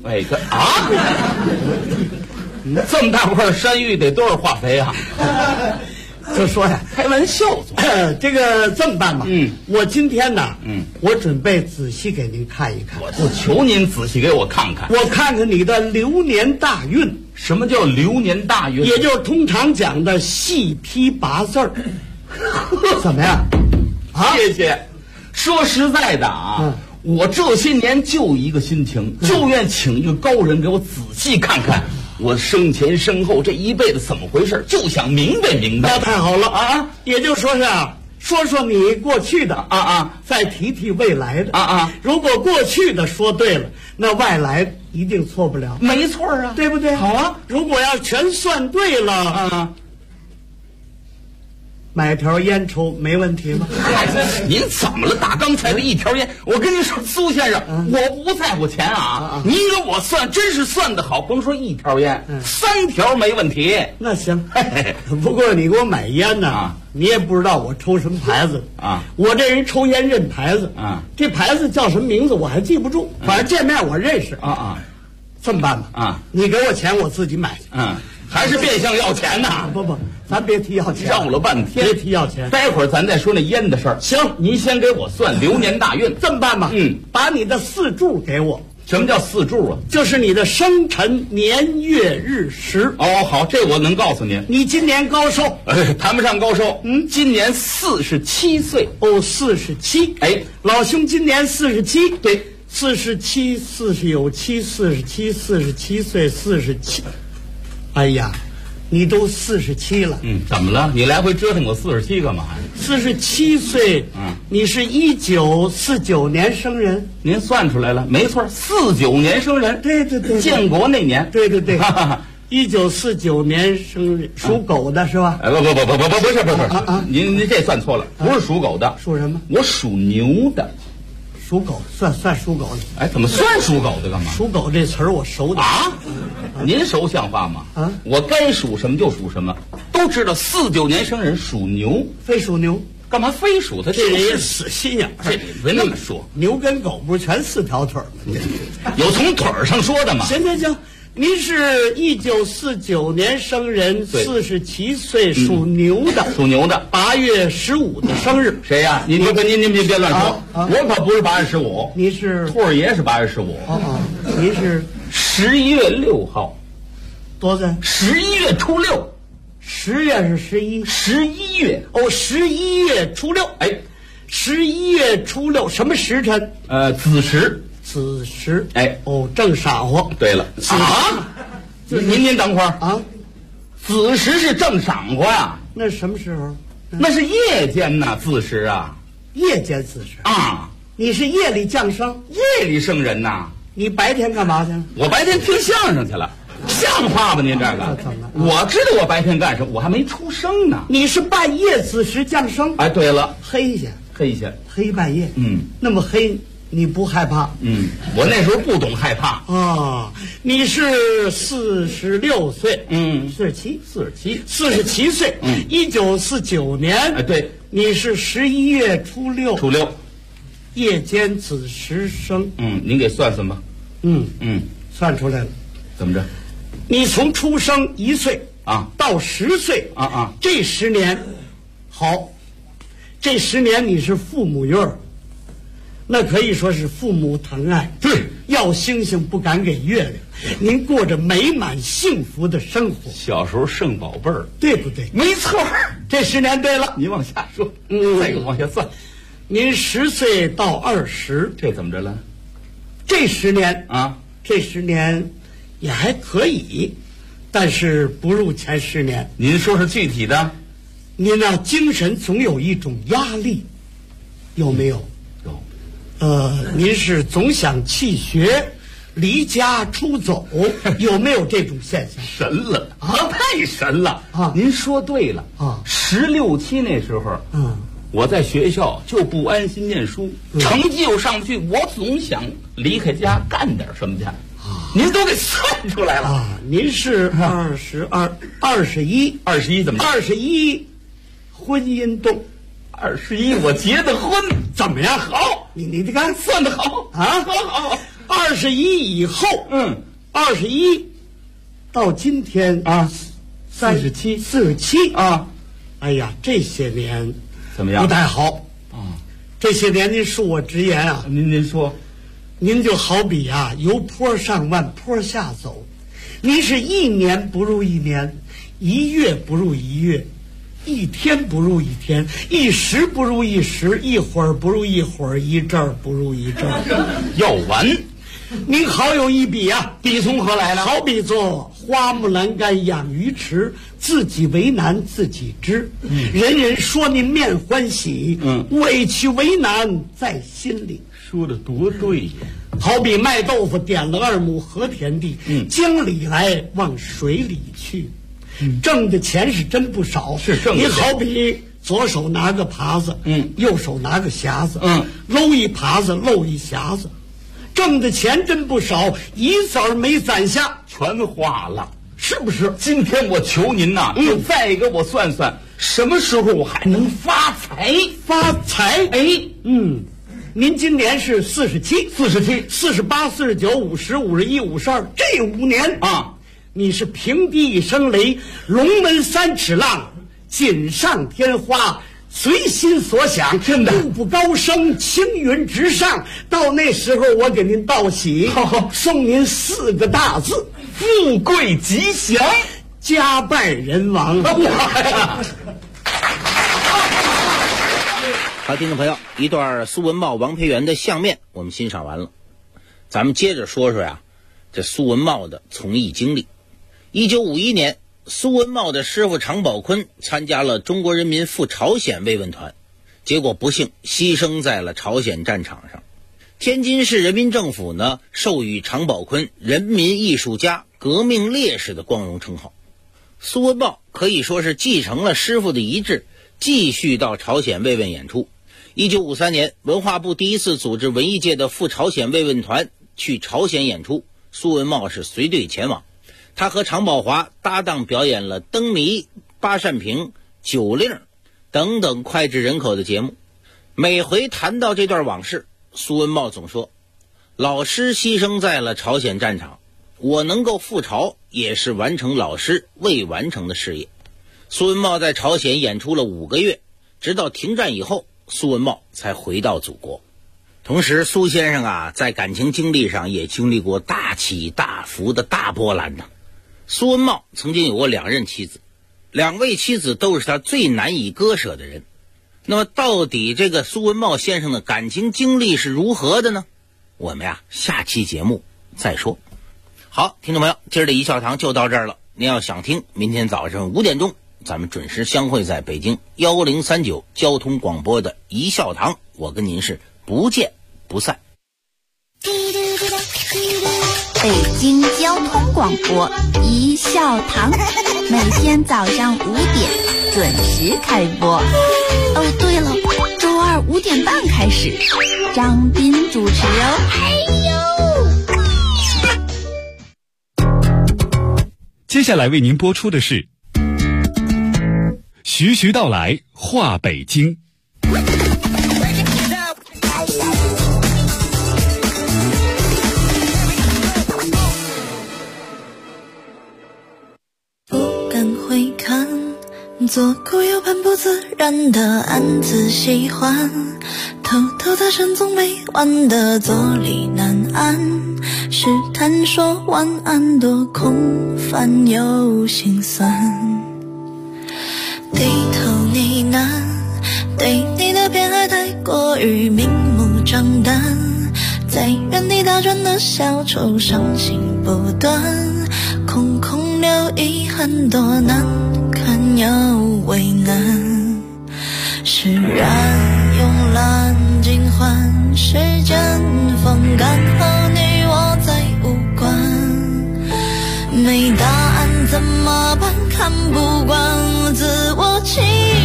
这么大块山芋得多少化肥啊？ 就说呀， 开玩笑。 这个这么办吧，我今天呢，我准备仔细给您看一看。 我求您仔细给我看看， 我看看你的流年大运。 什么叫流年大运？ 也就是通常讲的细批8字儿。怎么样？ 谢谢。说实在的我这些年就一个心情，就愿请一个高人给我仔细看看。 我生前身后这一辈子怎么回事，就想明白明白。 那太好了啊！也就说是说说你过去的再提提未来的如果过去的说对了，那外来一定错不了。 没错啊， 对不对？ 好啊， 如果要全算对了买条烟抽没问题吗？ 您怎么了？打刚才的一条烟，我跟您说，苏先生，我不在乎钱您给我算，真是算得好。甭说一条烟，3条没问题。 那行，不过你给我买烟呢你也不知道我抽什么牌子我这人抽烟认牌子这牌子叫什么名字我还记不住，反正见面我认识这么办吧你给我钱我自己买去还是变相要钱呐？ 不，咱别提要钱， 绕了半天， 别提要钱。 待会儿咱再说那烟的事儿。 行， 您先给我算流年大运。 这么办吧？把你的4柱给我。 什么叫4柱啊？ 就是你的生辰年月日时。 哦，好，这我能告诉您。 你今年高寿？ 谈不上高寿。今年47岁。 哦，47。老兄今年47。 对 ，47，40有7，47岁47。哎呀，你都47了。 怎么了？你来回折腾我47干嘛呀 ？47岁。你是1949年生人。 您算出来了，没错，49年生人。 对， 建国那年。 对，1949年生人，属狗的是吧？ 不是，您这算错了，不是属狗的。 属什么？ 我属牛的。 属狗，算属狗的。 怎么算属狗的干嘛？ 属狗这词儿我熟的您熟像话吗？我该属什么就属什么，都知道49年生人属牛， 非属牛， 干嘛非属他？ 这人也死心眼儿，别那么说。 牛跟狗不是全4条腿吗？ 有从腿儿上说的吗？ 行，您是1949年生人，47岁，属牛的。 属牛的 ，8月15的生日。 谁呀？您别乱说，我可不是8月15。 你是兔儿爷是8月15。 您是 11月6号。 多少 ？11月初6。 10月是11。 11月。 11月初6。11月初6什么时辰？ 子时。 子时。正晌午。 对了您等会儿子时是正晌午呀？ 那什么时候？ 那是夜间呐，子时啊。 夜间子时你是夜里降生， 夜里生人呐。 你白天干嘛去了？ 我白天听相声去了。像话吗？您这个我知道我白天干什么，我还没出生呢。 你是半夜子时降生。 对了， 黑下黑半夜。那么黑你不害怕？ 我那时候不懂害怕你是46岁47岁1949年对， 你是11月初6夜间子时生。 您给算算吧。 算出来了。 怎么着？ 你从出生1岁到10岁这10年好，这10年你是父母院儿，那可以说是父母疼爱。 对， 要星星不敢给月亮，您过着美满幸福的生活。 小时候剩宝贝儿， 对不对？ 没错， 这10年对了。 您往下说，再往下算。 您10岁到20， 这怎么着了？ 这10年这10年也还可以，但是不入前10年。 您说说具体的。 您精神总有一种压力，有没有？ 有。 您是总想弃学、离家出走，有没有这种现象？ 神了太神了您说对了16、17那时候我在学校就不安心念书，成绩又上不去，我总想离开家干点什么去。您都给算出来了您是21 怎么 ？21婚姻动 ，21我结的婚， 怎么样？好，你看算得好好。21以后，21到今天47哎呀，这些年怎么样？ 不太好这些年您恕我直言您说。 您就好比由坡上往坡下走，您是1年不如1年，1月不如1月，1天不如1天，1时不如1时，一会儿不如一会儿，一阵儿不如一阵儿。 要完， 您好有一比比从何来了？ 好比作花木兰干养鱼池，自己为难自己知。人人说您面欢喜，委屈为难在心里。 说的多对呀！ 好比卖豆腐点了2亩和田地，江里来往水里去，挣的钱是真不少。 是挣的钱。 你好比左手拿个耙子，右手拿个匣子，搂一耙子漏一匣子，挣的钱真不少，一子儿没攒下， 全花了， 是不是？ 今天我求您呐，就再给我算算，什么时候我还能发财？ 发财？您今年是47、48、49、50、51、52，这5年啊， 你是平地一声雷，龙门3尺浪，锦上添花，随心所想， 真的步步高升，青云直上。到那时候，我给您道喜，送您4个大字： 富贵吉祥， 家败人亡。 好，听众朋友，一段苏文茂、王培元的相面我们欣赏完了，咱们接着说说呀，这苏文茂的从艺经历。1951年，苏文茂的师傅常宝坤参加了中国人民赴朝鲜慰问团，结果不幸牺牲在了朝鲜战场上。天津市人民政府呢，授予常宝坤人民艺术家、革命烈士的光荣称号。苏文茂可以说是继承了师傅的遗志，继续到朝鲜慰问演出。1953年，文化部第一次组织文艺界的赴朝鲜慰问团去朝鲜演出，苏文茂是随队前往。他和常宝华搭档表演了灯谜、八扇屏、酒令等等脍炙人口的节目。每回谈到这段往事，苏文茂总说，老师牺牲在了朝鲜战场，我能够赴朝也是完成老师未完成的事业。苏文茂在朝鲜演出了5个月，直到停战以后，苏文茂才回到祖国。同时，苏先生啊，在感情经历上也经历过大起大伏的大波澜呢。苏文茂曾经有过2任妻子，2位妻子都是他最难以割舍的人。那么，到底这个苏文茂先生的感情经历是如何的呢？我们呀，下期节目再说。好，听众朋友，今儿的一笑堂就到这儿了。您要想听，明天早上5点钟。咱们准时相会在北京1039交通广播的一笑堂，我跟您是不见不散。 北京交通广播一笑堂，每天早上5点准时开播。哦，对了，周2 5点半开始，张斌主持哦。 接下来为您播出的是徐徐道来话北京。 不敢回看，左顾右盼不自然的暗自喜欢，偷偷的深总没完的坐立难安，试探说晚安多空泛又心酸，低头呢喃，对你的偏爱太过于明目张胆，在原地打转的小丑伤心不断，空空留遗憾多难堪又为难，释然慵懒尽欢，时间风干后你我再无关，没答案怎么办？看不惯自我欺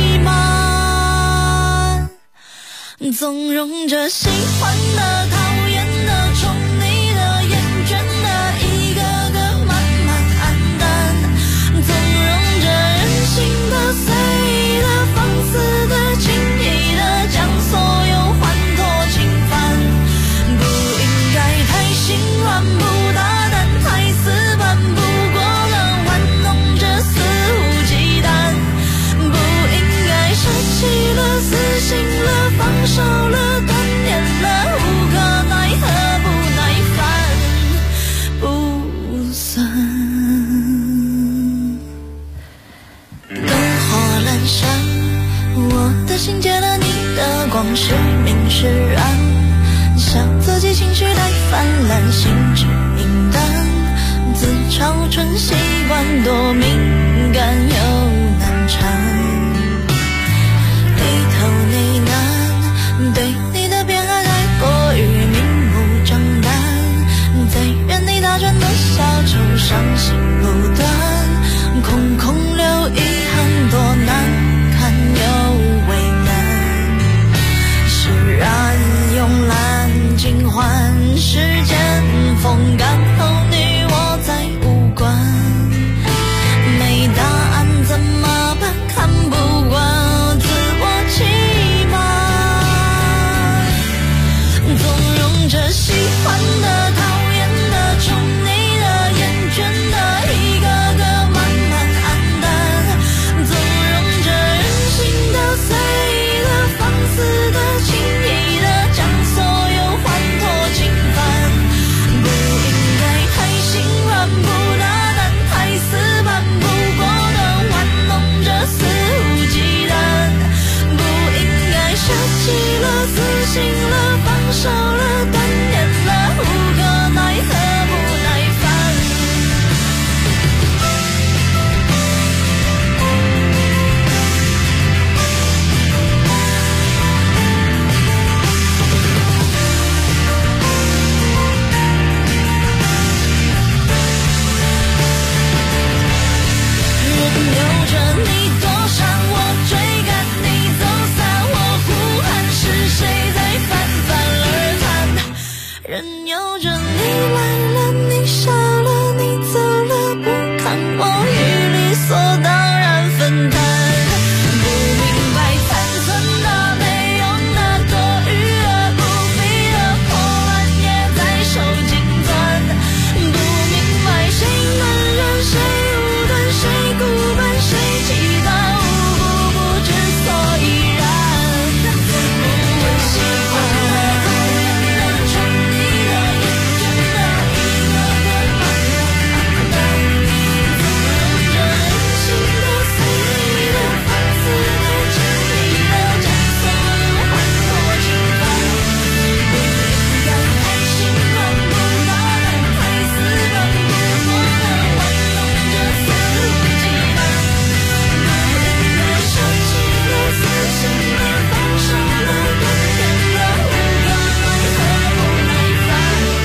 瞒，纵容着喜欢的、讨厌的、宠你的、厌倦的，一个个慢慢黯淡，纵容着任性的、随意的、放肆的、轻易的，将所有欢脱侵犯，不应该太心软，不大胆，太死板，不过了玩弄着肆无忌惮，不应该舍弃了、死心了、放手了、断念了，无可奈何、不耐烦，不算。灯火阑珊，我的心借了你的光，时明时暗，笑自己情绪太泛滥，心智明淡，自超纯习惯多敏感又难缠，里头呢喃，对你的偏爱太过于明目张胆，在原地打转的小丑伤心不断，空空留遗憾多难看又为难，释然慵懒尽欢时间风干后你我再无关，没答案怎么办，看不惯自我欺瞒，纵容着喜欢的讨厌的宠你的厌倦的一个个慢慢黯淡，纵容着任性的随意的放肆的轻易的将所有欢脱侵犯，不应该太心软不大胆，太死板不果断，玩弄着肆无忌惮，不应该舍弃了死心了放手了断念了无可奈何不耐烦，任由着你躲闪我追赶你走散，我呼喊是谁在泛泛而谈，任由着你来了你笑了你走了，不看我与理所当然分担，不明白残存的没用的多余的不必的破烂也在手紧攥，不明白谁能忍谁无端谁孤本谁期待无故不知所以然，不问喜欢的讨厌的宠你的厌倦的一个个慢慢暗淡，纵容着任性的随意的放肆的轻易的将所有欢脱侵犯，不应该太心软不大胆，太死板不果断，玩弄着肆无忌惮，不应该舍弃了死心了放手了断念了无可奈何不耐烦。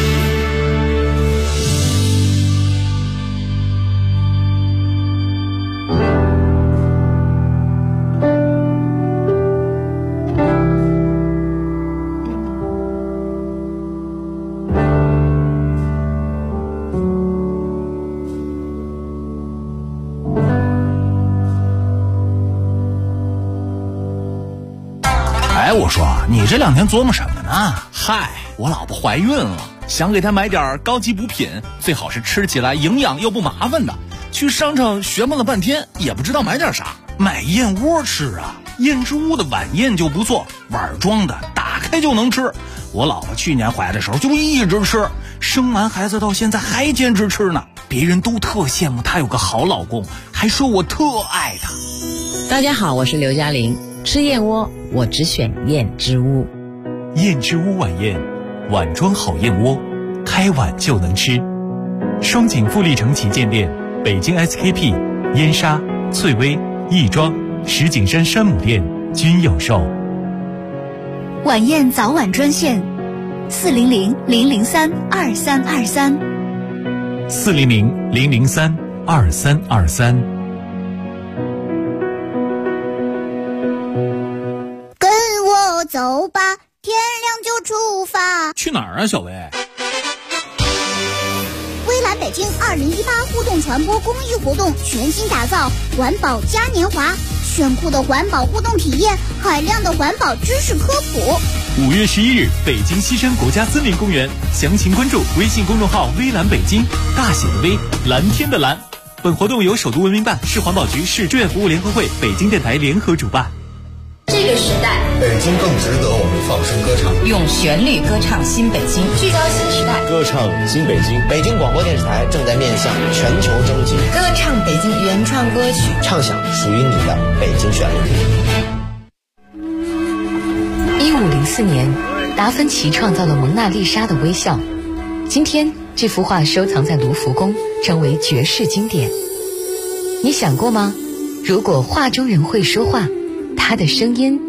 哎，我说你这两天琢磨什么呢？嗨，我老婆怀孕了，想给她买点高级补品，最好是吃起来营养又不麻烦的。去商场询问了半天，也不知道买点啥。买燕窝吃啊，燕之屋的晚宴就不错，碗装的，打开就能吃。我老婆去年怀的时候就一直吃，生完孩子到现在还坚持吃呢。别人都特羡慕她有个好老公，还说我特爱她。 大家好，我是刘嘉玲。吃燕窝，我只选燕之屋。 燕之屋晚宴，碗装好燕窝，开碗就能吃。双井富力城旗舰店、北京 SKP、燕莎、翠微、亦庄、石景山山姆店均有售。 晚宴早晚专线：400-003-2323。 400-003-2323。 跟我走吧，天亮就出发。 去哪儿啊，小薇？ 微蓝北京2018互动传播公益活动全新打造环保嘉年华，炫酷的环保互动体验，海量的环保知识科普。 5月11日，北京西山国家森林公园，详情关注微信公众号微蓝北京，大写的微，蓝天的蓝。本活动由首都文明办、市环保局、市志愿服务联合会、北京电台联合主办。 这个时代， 北京更值得我们放声歌唱， 用旋律歌唱新北京， 聚焦新时代， 歌唱新北京。 北京广播电视台正在面向全球征集歌唱北京原创歌曲， 唱响属于你的北京旋律。 1504年，达芬奇创造了蒙娜丽莎的微笑。今天， 这幅画收藏在卢浮宫，成为绝世经典。你想过吗？如果画中人会说话，他的声音